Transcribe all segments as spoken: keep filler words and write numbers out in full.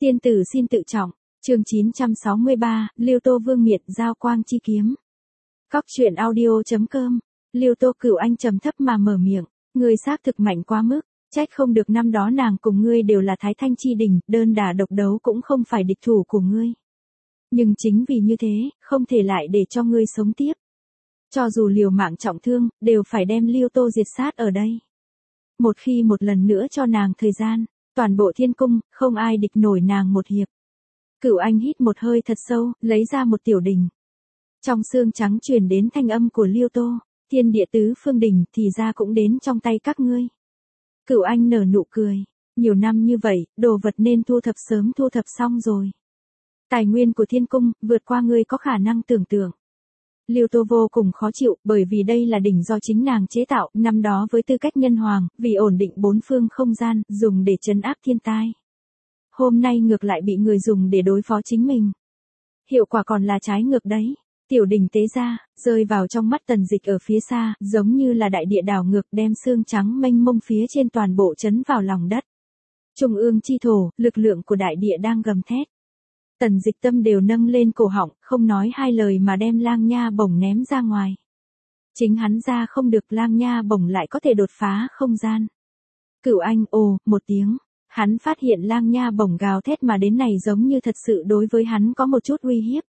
Tiên tử xin tự trọng, chương chín trăm sáu mươi ba, Liêu Tô Vương miện giao quang chi kiếm. Cóc truyện audio.com, Liêu Tô Cửu Anh trầm thấp mà mở miệng, ngươi xác thực mạnh quá mức, trách không được năm đó nàng cùng ngươi đều là Thái Thanh chi đỉnh, đơn đả độc đấu cũng không phải địch thủ của ngươi. Nhưng chính vì như thế, không thể lại để cho ngươi sống tiếp. Cho dù liều mạng trọng thương, đều phải đem Liêu Tô diệt sát ở đây. Một khi một lần nữa cho nàng thời gian, toàn bộ thiên cung, không ai địch nổi nàng một hiệp. Cửu Anh hít một hơi thật sâu, lấy ra một tiểu đỉnh. Trong xương trắng truyền đến thanh âm của Liêu Tô, thiên địa tứ phương đỉnh thì ra cũng đến trong tay các ngươi. Cửu Anh nở nụ cười, nhiều năm như vậy, đồ vật nên thu thập sớm thu thập xong rồi. Tài nguyên của thiên cung, vượt qua ngươi có khả năng tưởng tượng. Liêu Tô vô cùng khó chịu, bởi vì đây là đỉnh do chính nàng chế tạo, năm đó với tư cách nhân hoàng, vì ổn định bốn phương không gian, dùng để trấn áp thiên tai. Hôm nay ngược lại bị người dùng để đối phó chính mình. Hiệu quả còn là trái ngược đấy. Tiểu đỉnh tế ra, rơi vào trong mắt Tần Dịch ở phía xa, giống như là đại địa đảo ngược đem xương trắng mênh mông phía trên toàn bộ chấn vào lòng đất. Trung ương chi thổ, lực lượng của đại địa đang gầm thét. Tần Dịch tâm đều nâng lên cổ họng, không nói hai lời mà đem lang nha bổng ném ra ngoài. Chính hắn ra không được, lang nha bổng lại có thể đột phá không gian. Cửu Anh ồ, một tiếng. Hắn phát hiện lang nha bổng gào thét mà đến này giống như thật sự đối với hắn có một chút uy hiếp.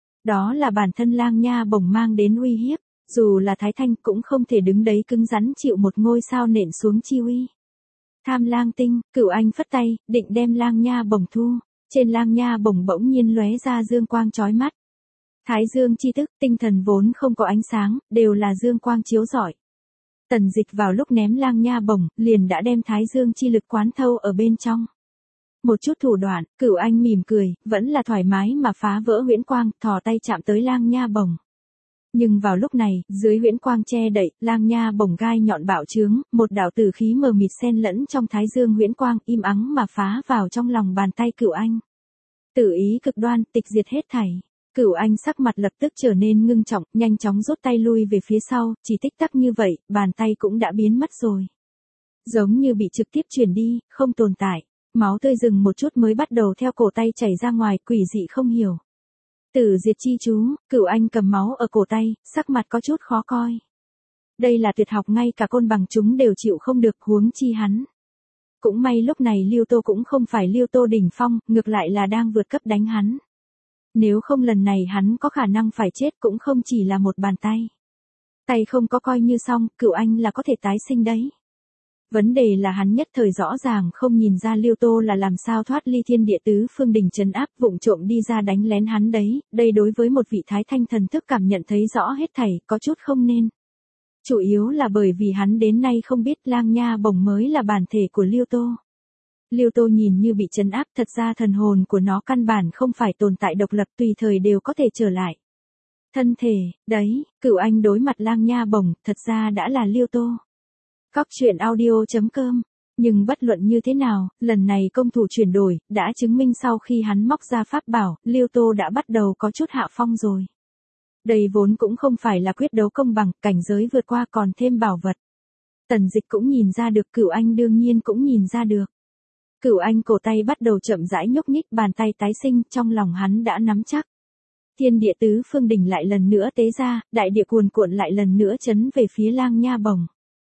Đó là bản thân lang nha bổng mang đến uy hiếp, dù là Thái Thanh cũng không thể đứng đấy cứng rắn chịu một ngôi sao nện xuống chi uy. Tham lang tinh, Cửu Anh phất tay, định đem lang nha bổng thu, trên lang nha bổng bỗng nhiên lóe ra dương quang chói mắt. Thái dương chi tức, tinh thần vốn không có ánh sáng, đều là dương quang chiếu rọi. Tần Dịch vào lúc ném lang nha bổng, liền đã đem thái dương chi lực quán thâu ở bên trong. Một chút thủ đoạn, Cửu Anh mỉm cười, vẫn là thoải mái mà phá vỡ huyễn quang, thò tay chạm tới lang nha bổng. Nhưng vào lúc này, dưới huyễn quang che đậy, lang nha bổng gai nhọn bạo trướng, một đạo tử khí mờ mịt xen lẫn trong thái dương huyễn quang, im ắng mà phá vào trong lòng bàn tay Cửu Anh. Tử ý cực đoan, tịch diệt hết thảy. Cửu Anh sắc mặt lập tức trở nên ngưng trọng, nhanh chóng rút tay lui về phía sau, chỉ tích tắc như vậy, bàn tay cũng đã biến mất rồi. Giống như bị trực tiếp chuyển đi, không tồn tại. Máu tươi dừng một chút mới bắt đầu theo cổ tay chảy ra ngoài, quỷ dị không hiểu. Tử diệt chi chú, Cửu Anh cầm máu ở cổ tay, sắc mặt có chút khó coi. Đây là tuyệt học ngay cả côn bằng chúng đều chịu không được, huống chi hắn. Cũng may lúc này Liêu Tô cũng không phải Liêu Tô đỉnh phong, ngược lại là đang vượt cấp đánh hắn. Nếu không lần này hắn có khả năng phải chết cũng không chỉ là một bàn tay. Tay không có coi như xong, Cửu Anh là có thể tái sinh đấy. Vấn đề là hắn nhất thời rõ ràng không nhìn ra Liêu Tô là làm sao thoát ly thiên địa tứ phương đỉnh trấn áp, vụng trộm đi ra đánh lén hắn đấy, đây đối với một vị Thái Thanh thần thức cảm nhận thấy rõ hết thảy, có chút không nên. Chủ yếu là bởi vì hắn đến nay không biết lang nha bổng mới là bản thể của Liêu Tô. Liêu Tô nhìn như bị trấn áp, thật ra thần hồn của nó căn bản không phải tồn tại độc lập, tùy thời đều có thể trở lại. Thân thể, đấy, Cửu Anh đối mặt lang nha bổng, thật ra đã là Liêu Tô. Cóc truyện audio.com, nhưng bất luận như thế nào, lần này công thủ chuyển đổi, đã chứng minh sau khi hắn móc ra pháp bảo, Liêu Tô đã bắt đầu có chút hạ phong rồi. Đây vốn cũng không phải là quyết đấu công bằng, cảnh giới vượt qua còn thêm bảo vật. Tần Dịch cũng nhìn ra được, Cửu Anh đương nhiên cũng nhìn ra được. Cửu Anh cổ tay bắt đầu chậm rãi nhúc nhích, bàn tay tái sinh, trong lòng hắn đã nắm chắc. Thiên địa tứ phương đỉnh lại lần nữa tế ra, đại địa cuồn cuộn lại lần nữa chấn về phía lang nha bổng.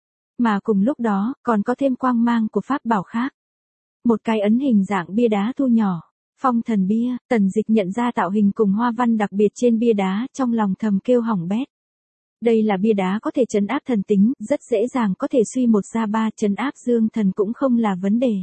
Mà cùng lúc đó, còn có thêm quang mang của pháp bảo khác. Một cái ấn hình dạng bia đá thu nhỏ, phong thần bia, Tần Dịch nhận ra tạo hình cùng hoa văn đặc biệt trên bia đá, trong lòng thầm kêu hỏng bét. Đây là bia đá có thể trấn áp thần tính, rất dễ dàng có thể suy một ra ba, trấn áp dương thần cũng không là vấn đề.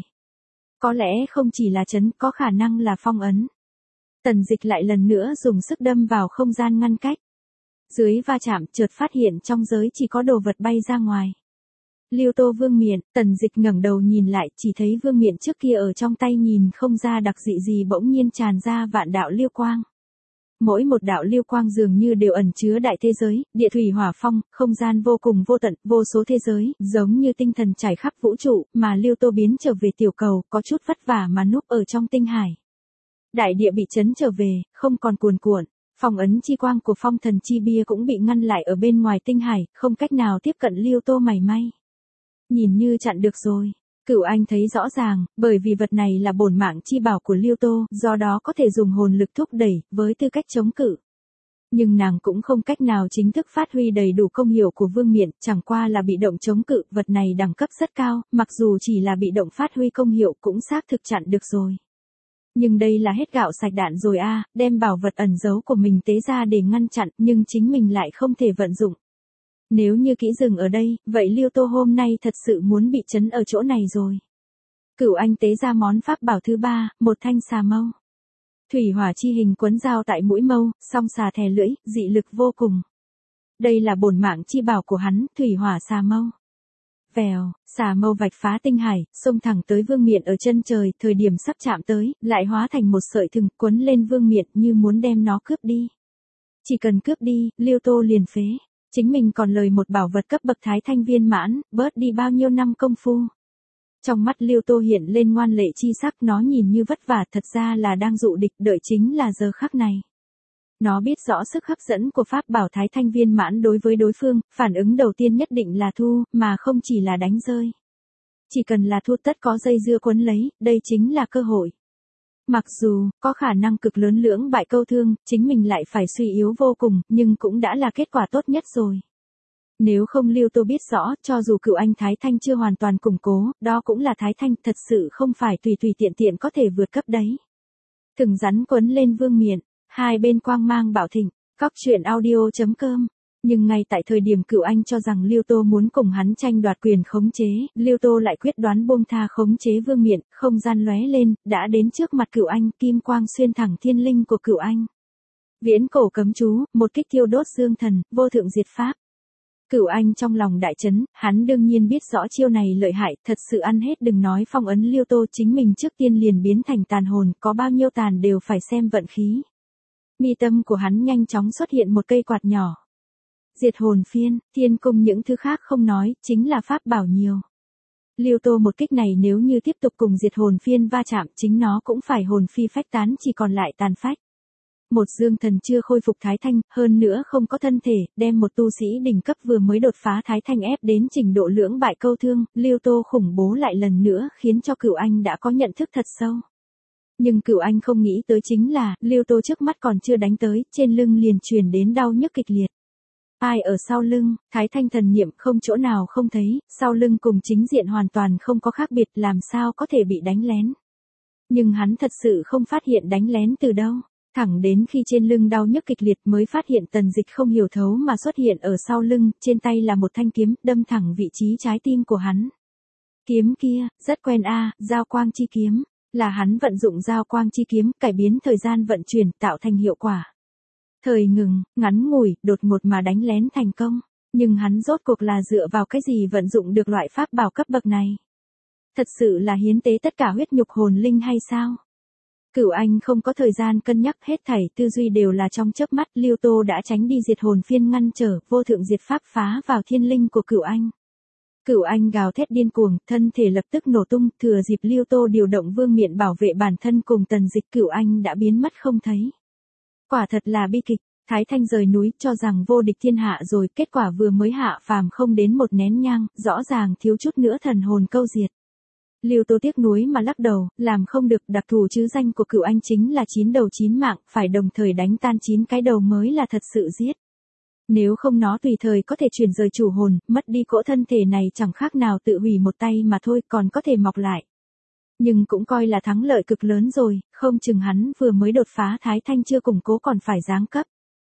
Có lẽ không chỉ là trấn, có khả năng là phong ấn. Tần Dịch lại lần nữa dùng sức đâm vào không gian ngăn cách. Dưới va chạm, chợt phát hiện trong giới chỉ có đồ vật bay ra ngoài. Liêu Tô vương miện, Tần Dịch ngẩng đầu nhìn lại, chỉ thấy vương miện trước kia ở trong tay nhìn không ra đặc dị gì bỗng nhiên tràn ra vạn đạo liêu quang. Mỗi một đạo liêu quang dường như đều ẩn chứa đại thế giới, địa thủy hỏa phong, không gian vô cùng vô tận, vô số thế giới, giống như tinh thần trải khắp vũ trụ, mà Liêu Tô biến trở về tiểu cầu, có chút vất vả mà núp ở trong tinh hải. Đại địa bị chấn trở về, không còn cuồn cuộn, phong ấn chi quang của phong thần chi bia cũng bị ngăn lại ở bên ngoài tinh hải, không cách nào tiếp cận Liêu Tô mảy may. Nhìn như chặn được rồi. Cửu Anh thấy rõ ràng, bởi vì vật này là bổn mạng chi bảo của Liêu Tô, do đó có thể dùng hồn lực thúc đẩy, với tư cách chống cự. Nhưng nàng cũng không cách nào chính thức phát huy đầy đủ công hiệu của vương miện, chẳng qua là bị động chống cự, vật này đẳng cấp rất cao, mặc dù chỉ là bị động phát huy công hiệu cũng xác thực chặn được rồi. Nhưng đây là hết gạo sạch đạn rồi a, đem bảo vật ẩn giấu của mình tế ra để ngăn chặn, nhưng chính mình lại không thể vận dụng. Nếu như kỹ dừng ở đây, vậy Liêu Tô hôm nay thật sự muốn bị trấn ở chỗ này rồi. Cửu Anh tế ra món pháp bảo thứ ba, một thanh xà mâu. Thủy hỏa chi hình quấn dao tại mũi mâu, song xà thè lưỡi, dị lực vô cùng. Đây là bổn mạng chi bảo của hắn, thủy hỏa xà mâu. Vèo, xà mâu vạch phá tinh hải, xông thẳng tới vương miện ở chân trời, thời điểm sắp chạm tới, lại hóa thành một sợi thừng quấn lên vương miện như muốn đem nó cướp đi. Chỉ cần cướp đi, Liêu Tô liền phế. Chính mình còn lời một bảo vật cấp bậc thái thanh viên mãn, bớt đi bao nhiêu năm công phu. Trong mắt Liêu Tô hiện lên ngoan lệ chi sắc, nó nhìn như vất vả, thật ra là đang dụ địch, đợi chính là giờ khắc này. Nó biết rõ sức hấp dẫn của pháp bảo thái thanh viên mãn đối với đối phương, phản ứng đầu tiên nhất định là thu, mà không chỉ là đánh rơi. Chỉ cần là thu tất có dây dưa quấn lấy, đây chính là cơ hội. Mặc dù, có khả năng cực lớn lưỡng bại câu thương, chính mình lại phải suy yếu vô cùng, nhưng cũng đã là kết quả tốt nhất rồi. Nếu không Liêu Tô biết rõ, cho dù Cửu Anh Thái Thanh chưa hoàn toàn củng cố, đó cũng là Thái Thanh, thật sự không phải tùy tùy tiện tiện có thể vượt cấp đấy. Thừng rắn quấn lên vương miện, hai bên quang mang bảo thịnh, cóc truyện audio chấm com. Nhưng ngay tại thời điểm Cửu Anh cho rằng Liêu Tô muốn cùng hắn tranh đoạt quyền khống chế, Liêu Tô lại quyết đoán buông tha khống chế vương miện, không gian lóe lên, đã đến trước mặt Cửu Anh, kim quang xuyên thẳng thiên linh của Cửu Anh. Viễn cổ cấm chú, một kích thiêu đốt dương thần, vô thượng diệt pháp. Cửu Anh trong lòng đại chấn, hắn đương nhiên biết rõ chiêu này lợi hại, thật sự ăn hết đừng nói phong ấn Liêu Tô, chính mình trước tiên liền biến thành tàn hồn, có bao nhiêu tàn đều phải xem vận khí. Mi tâm của hắn nhanh chóng xuất hiện một cây quạt nhỏ. Diệt hồn phiên, thiên cung những thứ khác không nói, chính là pháp bảo nhiều. Liêu Tô một kích này nếu như tiếp tục cùng diệt hồn phiên va chạm, chính nó cũng phải hồn phi phách tán, chỉ còn lại tàn phách. Một dương thần chưa khôi phục thái thanh, hơn nữa không có thân thể, đem một tu sĩ đỉnh cấp vừa mới đột phá thái thanh ép đến trình độ lưỡng bại câu thương, Liêu Tô khủng bố lại lần nữa khiến cho Cửu Anh đã có nhận thức thật sâu. Nhưng Cửu Anh không nghĩ tới chính là, Liêu Tô trước mắt còn chưa đánh tới, trên lưng liền truyền đến đau nhức kịch liệt. Ai ở sau lưng, thái thanh thần niệm không chỗ nào không thấy, sau lưng cùng chính diện hoàn toàn không có khác biệt, làm sao có thể bị đánh lén. Nhưng hắn thật sự không phát hiện đánh lén từ đâu. Thẳng đến khi trên lưng đau nhức kịch liệt mới phát hiện Tần Dịch không hiểu thấu mà xuất hiện ở sau lưng, trên tay là một thanh kiếm, đâm thẳng vị trí trái tim của hắn. Kiếm kia, rất quen a, giao quang chi kiếm, là hắn vận dụng giao quang chi kiếm, cải biến thời gian vận chuyển, tạo thành hiệu quả. Thời ngừng, ngắn ngủi, đột ngột mà đánh lén thành công, nhưng hắn rốt cuộc là dựa vào cái gì vận dụng được loại pháp bảo cấp bậc này? Thật sự là hiến tế tất cả huyết nhục hồn linh hay sao? Cửu Anh không có thời gian cân nhắc, hết thảy tư duy đều là trong chớp mắt, Liêu Tô đã tránh đi diệt hồn phiên ngăn trở, vô thượng diệt pháp phá vào thiên linh của Cửu Anh. Cửu Anh gào thét điên cuồng, thân thể lập tức nổ tung, thừa dịp Liêu Tô điều động vương miện bảo vệ bản thân cùng Tần Dịch, Cửu Anh đã biến mất không thấy. Quả thật là bi kịch, Thái Thanh rời núi cho rằng vô địch thiên hạ rồi, kết quả vừa mới hạ phàm không đến một nén nhang, rõ ràng thiếu chút nữa thần hồn câu diệt. Liêu Tô tiếc nuối mà lắc đầu, làm không được, đặc thù chứ danh của Cửu Anh chính là chín đầu chín mạng, phải đồng thời đánh tan chín cái đầu mới là thật sự giết. Nếu không nó tùy thời có thể chuyển rời chủ hồn, mất đi cỗ thân thể này chẳng khác nào tự hủy một tay mà thôi, còn có thể mọc lại. Nhưng cũng coi là thắng lợi cực lớn rồi, không chừng hắn vừa mới đột phá thái thanh chưa củng cố còn phải giáng cấp.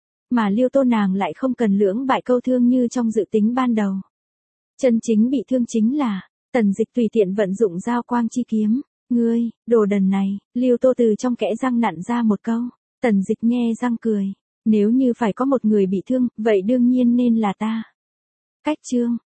Mà Liêu Tô nàng lại không cần lưỡng bại câu thương như trong dự tính ban đầu. Chân chính bị thương chính là Tần Dịch tùy tiện vận dụng giao quang chi kiếm. Ngươi, đồ đần này, Liêu Tô từ trong kẽ răng nặn ra một câu. Tần Dịch nhe răng cười. Nếu như phải có một người bị thương, vậy đương nhiên nên là ta. Cách chương.